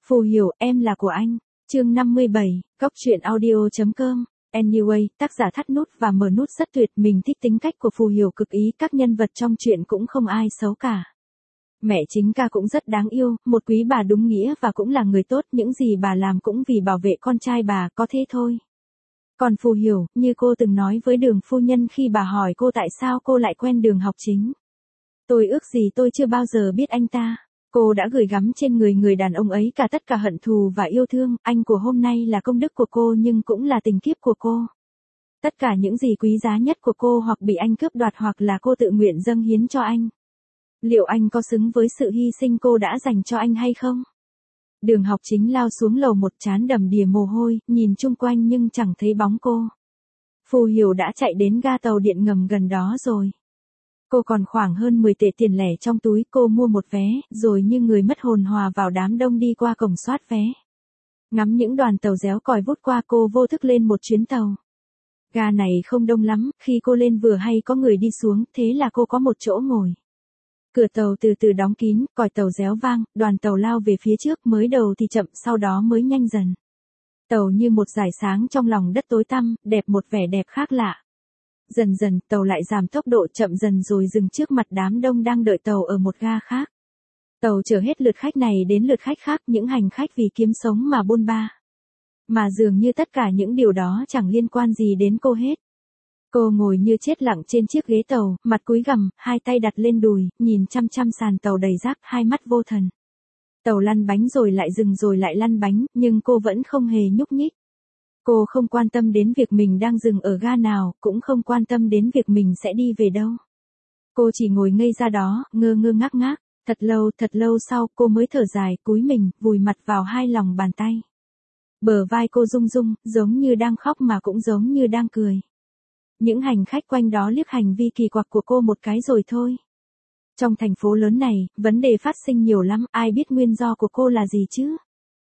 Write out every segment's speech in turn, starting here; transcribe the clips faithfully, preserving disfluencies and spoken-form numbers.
Phù Hiểu, em là của anh. Chương năm mươi bảy, Cóc truyện audio chấm com. Anyway, tác giả thắt nút và mở nút rất tuyệt, mình thích tính cách của Phù Hiểu cực ý, các nhân vật trong truyện cũng không ai xấu cả. Mẹ chính ca cũng rất đáng yêu, một quý bà đúng nghĩa và cũng là người tốt, những gì bà làm cũng vì bảo vệ con trai bà, có thế thôi. Còn Phù Hiểu, như cô từng nói với Đường phu nhân khi bà hỏi cô tại sao cô lại quen Đường Học Chính. Tôi ước gì tôi chưa bao giờ biết anh ta. Cô đã gửi gắm trên người người đàn ông ấy cả tất cả hận thù và yêu thương, anh của hôm nay là công đức của cô nhưng cũng là tình kiếp của cô. Tất cả những gì quý giá nhất của cô hoặc bị anh cướp đoạt hoặc là cô tự nguyện dâng hiến cho anh. Liệu anh có xứng với sự hy sinh cô đã dành cho anh hay không? Đường Học Chính lao xuống lầu một trán đầm đìa mồ hôi, nhìn chung quanh nhưng chẳng thấy bóng cô. Phù Hiểu đã chạy đến ga tàu điện ngầm gần đó rồi. Cô còn khoảng hơn mười tệ tiền lẻ trong túi, cô mua một vé, rồi như người mất hồn hòa vào đám đông đi qua cổng soát vé. Ngắm những đoàn tàu réo còi vút qua, cô vô thức lên một chuyến tàu. Ga này không đông lắm, khi cô lên vừa hay có người đi xuống, thế là cô có một chỗ ngồi. Cửa tàu từ từ đóng kín, còi tàu réo vang, đoàn tàu lao về phía trước, mới đầu thì chậm, sau đó mới nhanh dần. Tàu như một dải sáng trong lòng đất tối tăm, đẹp một vẻ đẹp khác lạ. Dần dần, tàu lại giảm tốc độ, chậm dần rồi dừng trước mặt đám đông đang đợi tàu ở một ga khác. Tàu chở hết lượt khách này đến lượt khách khác, những hành khách vì kiếm sống mà bôn ba. Mà dường như tất cả những điều đó chẳng liên quan gì đến cô hết. Cô ngồi như chết lặng trên chiếc ghế tàu, mặt cúi gằm, hai tay đặt lên đùi, nhìn chăm chăm sàn tàu đầy rác, hai mắt vô thần. Tàu lăn bánh rồi lại dừng rồi lại lăn bánh, nhưng cô vẫn không hề nhúc nhích. Cô không quan tâm đến việc mình đang dừng ở ga nào, cũng không quan tâm đến việc mình sẽ đi về đâu. Cô chỉ ngồi ngây ra đó, ngơ ngơ ngác ngác. Thật lâu, thật lâu sau, cô mới thở dài, cúi mình, vùi mặt vào hai lòng bàn tay. Bờ vai cô rung rung, giống như đang khóc mà cũng giống như đang cười. Những hành khách quanh đó liếc hành vi kỳ quặc của cô một cái rồi thôi. Trong thành phố lớn này, vấn đề phát sinh nhiều lắm, ai biết nguyên do của cô là gì chứ?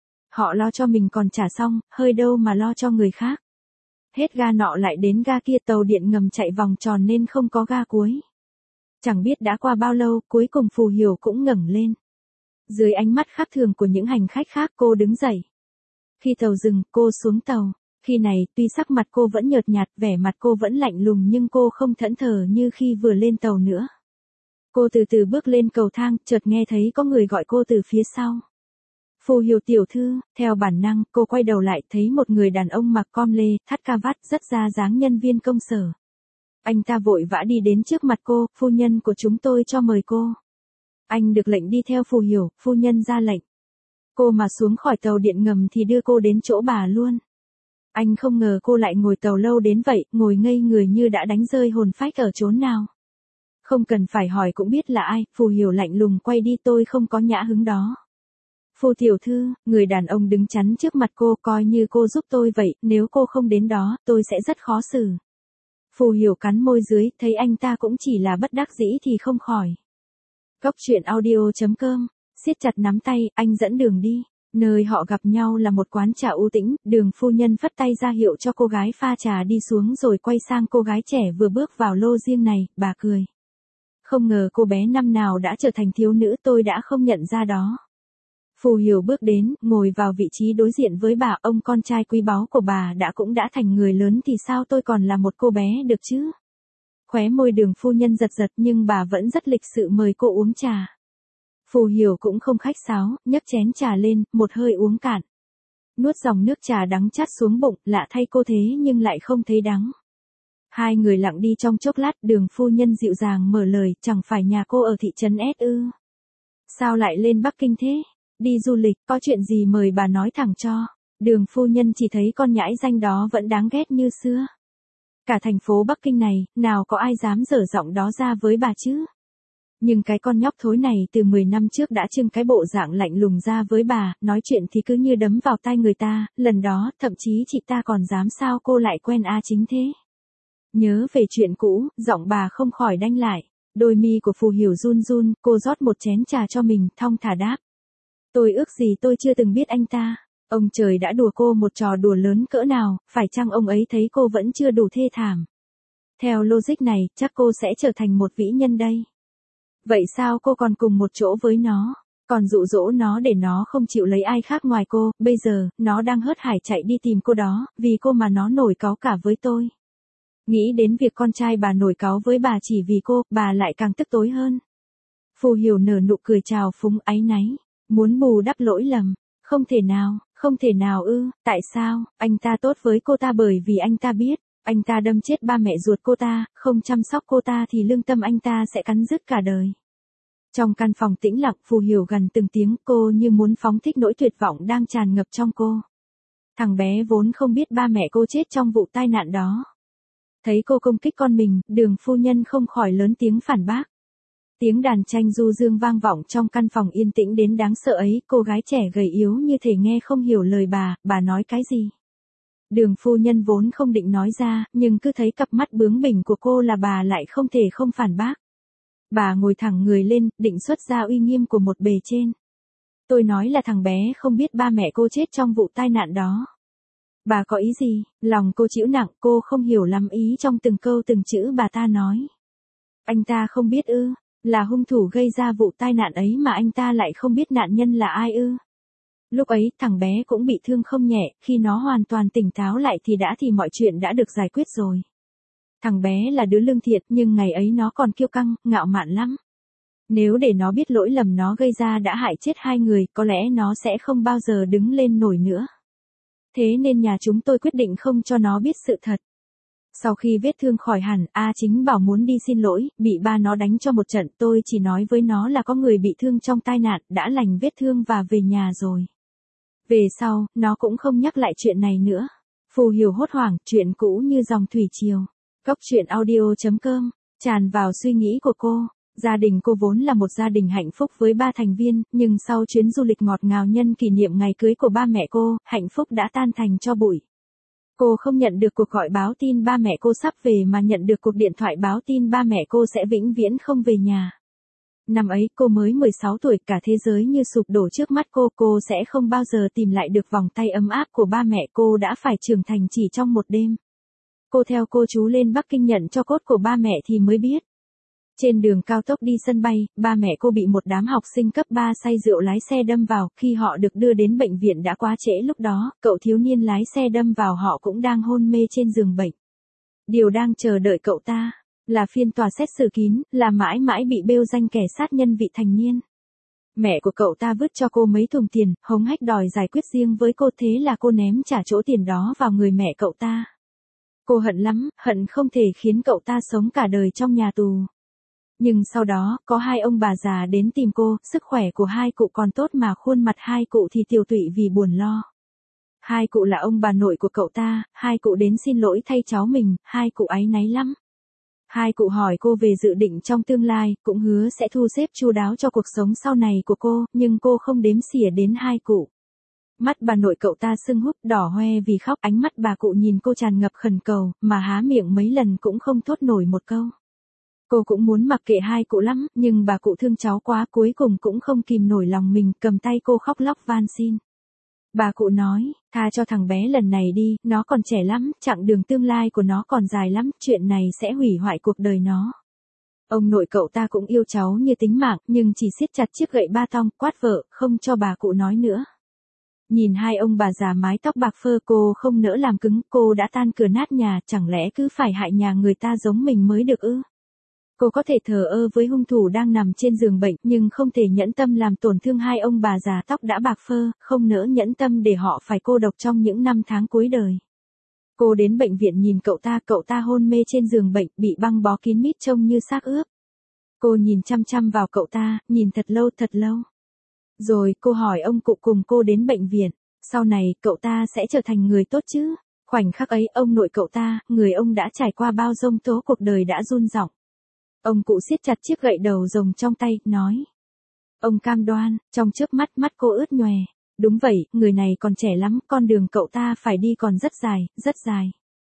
Họ lo cho mình còn chả xong, hơi đâu mà lo cho người khác. Hết ga nọ lại đến ga kia, tàu điện ngầm chạy vòng tròn nên không có ga cuối. Chẳng biết đã qua bao lâu, cuối cùng Phù Hiểu cũng ngẩng lên. Dưới ánh mắt khác thường của những hành khách khác, cô đứng dậy. Khi tàu dừng, cô xuống tàu. Khi này, tuy sắc mặt cô vẫn nhợt nhạt, vẻ mặt cô vẫn lạnh lùng nhưng cô không thẫn thờ như khi vừa lên tàu nữa. Cô từ từ bước lên cầu thang, chợt nghe thấy có người gọi cô từ phía sau. Phù Hiểu tiểu thư, theo bản năng, cô quay đầu lại thấy một người đàn ông mặc com lê, thắt cà vạt, rất ra dáng nhân viên công sở. Anh ta vội vã đi đến trước mặt cô, phu nhân của chúng tôi cho mời cô. Anh được lệnh đi theo Phù Hiểu, phu nhân ra lệnh. Cô mà xuống khỏi tàu điện ngầm thì đưa cô đến chỗ bà luôn. Anh không ngờ cô lại ngồi tàu lâu đến vậy, ngồi ngây người như đã đánh rơi hồn phách ở chốn nào. Không cần phải hỏi cũng biết là ai, Phù Hiểu lạnh lùng quay đi, tôi không có nhã hứng đó. Phù tiểu thư, người đàn ông đứng chắn trước mặt cô, coi như cô giúp tôi vậy, nếu cô không đến đó, tôi sẽ rất khó xử. Phù Hiểu cắn môi dưới, thấy anh ta cũng chỉ là bất đắc dĩ thì không khỏi. Cóc truyện audio chấm com, siết chặt nắm tay, anh dẫn đường đi. Nơi họ gặp nhau là một quán trà u tĩnh, Đường phu nhân phất tay ra hiệu cho cô gái pha trà đi xuống rồi quay sang cô gái trẻ vừa bước vào lô riêng này, bà cười. Không ngờ cô bé năm nào đã trở thành thiếu nữ, tôi đã không nhận ra đó. Phù Hiểu bước đến, ngồi vào vị trí đối diện với bà, ông con trai quý báu của bà đã cũng đã thành người lớn thì sao tôi còn là một cô bé được chứ? Khóe môi Đường phu nhân giật giật nhưng bà vẫn rất lịch sự mời cô uống trà. Phù Hiểu cũng không khách sáo, nhấc chén trà lên, một hơi uống cạn. Nuốt dòng nước trà đắng chát xuống bụng, lạ thay cô thế nhưng lại không thấy đắng. Hai người lặng đi trong chốc lát, Đường phu nhân dịu dàng mở lời, chẳng phải nhà cô ở thị trấn S ư? Sao lại lên Bắc Kinh thế? Đi du lịch, có chuyện gì mời bà nói thẳng cho. Đường phu nhân chỉ thấy con nhãi danh đó vẫn đáng ghét như xưa. Cả thành phố Bắc Kinh này, nào có ai dám dở giọng đó ra với bà chứ? Nhưng cái con nhóc thối này từ mười năm trước đã trưng cái bộ dạng lạnh lùng ra với bà, nói chuyện thì cứ như đấm vào tai người ta, lần đó, thậm chí chị ta còn dám sao cô lại quen A Chính thế. Nhớ về chuyện cũ, giọng bà không khỏi đanh lại, đôi mi của Phù Hiểu run run, cô rót một chén trà cho mình, thong thả đáp. Tôi ước gì tôi chưa từng biết anh ta, ông trời đã đùa cô một trò đùa lớn cỡ nào, phải chăng ông ấy thấy cô vẫn chưa đủ thê thảm. Theo logic này, chắc cô sẽ trở thành một vĩ nhân đây. Vậy sao cô còn cùng một chỗ với nó? Còn dụ dỗ nó để nó không chịu lấy ai khác ngoài cô, bây giờ, nó đang hớt hải chạy đi tìm cô đó, vì cô mà nó nổi cáu cả với tôi. Nghĩ đến việc con trai bà nổi cáu với bà chỉ vì cô, bà lại càng tức tối hơn. Phù Hiểu nở nụ cười trào phúng áy náy, muốn bù đắp lỗi lầm. Không thể nào, không thể nào ư, tại sao, anh ta tốt với cô ta bởi vì anh ta biết, anh ta đâm chết ba mẹ ruột cô ta, không chăm sóc cô ta thì lương tâm anh ta sẽ cắn rứt cả đời. Trong căn phòng tĩnh lặng, Phù Hiểu gần từng tiếng cô như muốn phóng thích nỗi tuyệt vọng đang tràn ngập trong cô. Thằng bé vốn không biết ba mẹ cô chết trong vụ tai nạn đó. Thấy cô công kích con mình, Đường phu nhân không khỏi lớn tiếng phản bác. Tiếng đàn tranh du dương vang vọng trong căn phòng yên tĩnh đến đáng sợ ấy, cô gái trẻ gầy yếu như thể nghe không hiểu lời bà, bà nói cái gì. Đường phu nhân vốn không định nói ra, nhưng cứ thấy cặp mắt bướng bỉnh của cô là bà lại không thể không phản bác. Bà ngồi thẳng người lên, định xuất ra uy nghiêm của một bề trên. Tôi nói là thằng bé không biết ba mẹ cô chết trong vụ tai nạn đó. Bà có ý gì? Lòng cô chịu nặng, cô không hiểu lắm ý trong từng câu từng chữ bà ta nói. Anh ta không biết ư, là hung thủ gây ra vụ tai nạn ấy mà anh ta lại không biết nạn nhân là ai ư. Lúc ấy, thằng bé cũng bị thương không nhẹ, khi nó hoàn toàn tỉnh táo lại thì đã thì mọi chuyện đã được giải quyết rồi. Thằng bé là đứa lương thiện, nhưng ngày ấy nó còn kiêu căng, ngạo mạn lắm. Nếu để nó biết lỗi lầm nó gây ra đã hại chết hai người, có lẽ nó sẽ không bao giờ đứng lên nổi nữa. Thế nên nhà chúng tôi quyết định không cho nó biết sự thật. Sau khi vết thương khỏi hẳn, A Chính bảo muốn đi xin lỗi, bị ba nó đánh cho một trận, tôi chỉ nói với nó là có người bị thương trong tai nạn, đã lành vết thương và về nhà rồi. Về sau, nó cũng không nhắc lại chuyện này nữa. Phù Hiểu hốt hoảng, chuyện cũ như dòng thủy triều. Cốc truyện audio chấm com, tràn vào suy nghĩ của cô. Gia đình cô vốn là một gia đình hạnh phúc với ba thành viên, nhưng sau chuyến du lịch ngọt ngào nhân kỷ niệm ngày cưới của ba mẹ cô, hạnh phúc đã tan thành tro bụi. Cô không nhận được cuộc gọi báo tin ba mẹ cô sắp về mà nhận được cuộc điện thoại báo tin ba mẹ cô sẽ vĩnh viễn không về nhà. Năm ấy cô mới mười sáu tuổi, cả thế giới như sụp đổ trước mắt cô, cô sẽ không bao giờ tìm lại được vòng tay ấm áp của ba mẹ, cô đã phải trưởng thành chỉ trong một đêm. Cô theo cô chú lên Bắc Kinh nhận cho cốt của ba mẹ thì mới biết. Trên đường cao tốc đi sân bay, ba mẹ cô bị một đám học sinh cấp ba say rượu lái xe đâm vào, khi họ được đưa đến bệnh viện đã quá trễ lúc đó, cậu thiếu niên lái xe đâm vào họ cũng đang hôn mê trên giường bệnh. Điều đang chờ đợi cậu ta, là phiên tòa xét xử kín, là mãi mãi bị bêu danh kẻ sát nhân vị thành niên. Mẹ của cậu ta vứt cho cô mấy thùng tiền, hống hách đòi giải quyết riêng với cô, thế là cô ném trả chỗ tiền đó vào người mẹ cậu ta. Cô hận lắm, hận không thể khiến cậu ta sống cả đời trong nhà tù. Nhưng sau đó, có hai ông bà già đến tìm cô, sức khỏe của hai cụ còn tốt mà khuôn mặt hai cụ thì tiều tụy vì buồn lo. Hai cụ là ông bà nội của cậu ta, hai cụ đến xin lỗi thay cháu mình, hai cụ áy náy lắm. Hai cụ hỏi cô về dự định trong tương lai, cũng hứa sẽ thu xếp chu đáo cho cuộc sống sau này của cô, nhưng cô không đếm xỉa đến hai cụ. Mắt bà nội cậu ta sưng húp đỏ hoe vì khóc, ánh mắt bà cụ nhìn cô tràn ngập khẩn cầu, mà há miệng mấy lần cũng không thốt nổi một câu. Cô cũng muốn mặc kệ hai cụ lắm, nhưng bà cụ thương cháu quá, cuối cùng cũng không kìm nổi lòng mình, cầm tay cô khóc lóc van xin. Bà cụ nói, tha cho thằng bé lần này đi, nó còn trẻ lắm, chặng đường tương lai của nó còn dài lắm, chuyện này sẽ hủy hoại cuộc đời nó. Ông nội cậu ta cũng yêu cháu như tính mạng, nhưng chỉ siết chặt chiếc gậy ba tong, quát vợ, không cho bà cụ nói nữa. Nhìn hai ông bà già mái tóc bạc phơ, cô không nỡ làm cứng, cô đã tan cửa nát nhà, chẳng lẽ cứ phải hại nhà người ta giống mình mới được ư? Cô có thể thờ ơ với hung thủ đang nằm trên giường bệnh, nhưng không thể nhẫn tâm làm tổn thương hai ông bà già tóc đã bạc phơ, không nỡ nhẫn tâm để họ phải cô độc trong những năm tháng cuối đời. Cô đến bệnh viện nhìn cậu ta, cậu ta hôn mê trên giường bệnh, bị băng bó kín mít trông như xác ướp. Cô nhìn chăm chăm vào cậu ta, nhìn thật lâu thật lâu. Rồi cô hỏi ông cụ cùng cô đến bệnh viện, sau này cậu ta sẽ trở thành người tốt chứ? Khoảnh khắc ấy ông nội cậu ta, người ông đã trải qua bao giông tố cuộc đời đã run rẩy. Ông cụ siết chặt chiếc gậy đầu rồng trong tay, nói. Ông cam đoan, trong chớp mắt mắt cô ướt nhòe. Đúng vậy, người này còn trẻ lắm, con đường cậu ta phải đi còn rất dài, rất dài.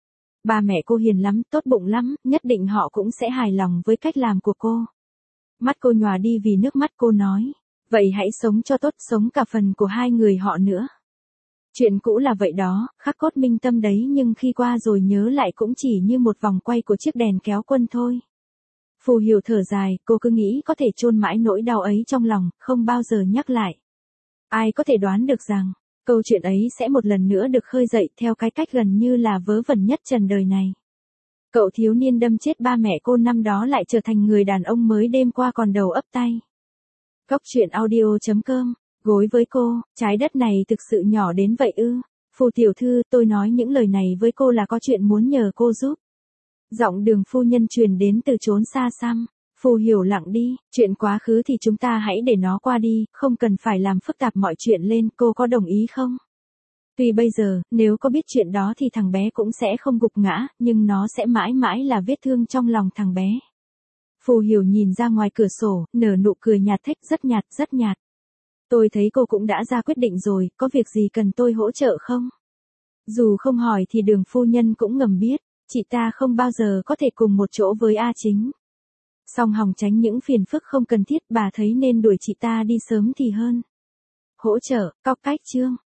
Ba mẹ cô hiền lắm, tốt bụng lắm, nhất định họ cũng sẽ hài lòng với cách làm của cô. Mắt cô nhòa đi vì nước mắt, cô nói. Vậy hãy sống cho tốt, sống cả phần của hai người họ nữa. Chuyện cũ là vậy đó, khắc cốt minh tâm đấy, nhưng khi qua rồi nhớ lại cũng chỉ như một vòng quay của chiếc đèn kéo quân thôi. Phù Hiểu thở dài, cô cứ nghĩ có thể chôn mãi nỗi đau ấy trong lòng, không bao giờ nhắc lại. Ai có thể đoán được rằng, câu chuyện ấy sẽ một lần nữa được khơi dậy theo cái cách gần như là vớ vẩn nhất trần đời này. Cậu thiếu niên đâm chết ba mẹ cô năm đó lại trở thành người đàn ông mới đêm qua còn đầu ấp tay. Cóc truyện audio chấm com, gối với cô, trái đất này thực sự nhỏ đến vậy ư? Phù tiểu thư, tôi nói những lời này với cô là có chuyện muốn nhờ cô giúp. Giọng Đường phu nhân truyền đến từ chốn xa xăm. Phù Hiểu lặng đi, chuyện quá khứ thì chúng ta hãy để nó qua đi, không cần phải làm phức tạp mọi chuyện lên, cô có đồng ý không? Tuy bây giờ, nếu có biết chuyện đó thì thằng bé cũng sẽ không gục ngã, nhưng nó sẽ mãi mãi là vết thương trong lòng thằng bé. Phù Hiểu nhìn ra ngoài cửa sổ, nở nụ cười nhạt thách, rất nhạt, rất nhạt. Tôi thấy cô cũng đã ra quyết định rồi, có việc gì cần tôi hỗ trợ không? Dù không hỏi thì Đường phu nhân cũng ngầm biết, chị ta không bao giờ có thể cùng một chỗ với A Chính. Song hòng tránh những phiền phức không cần thiết, bà thấy nên đuổi chị ta đi sớm thì hơn. Hỗ trợ, cóc cách chương.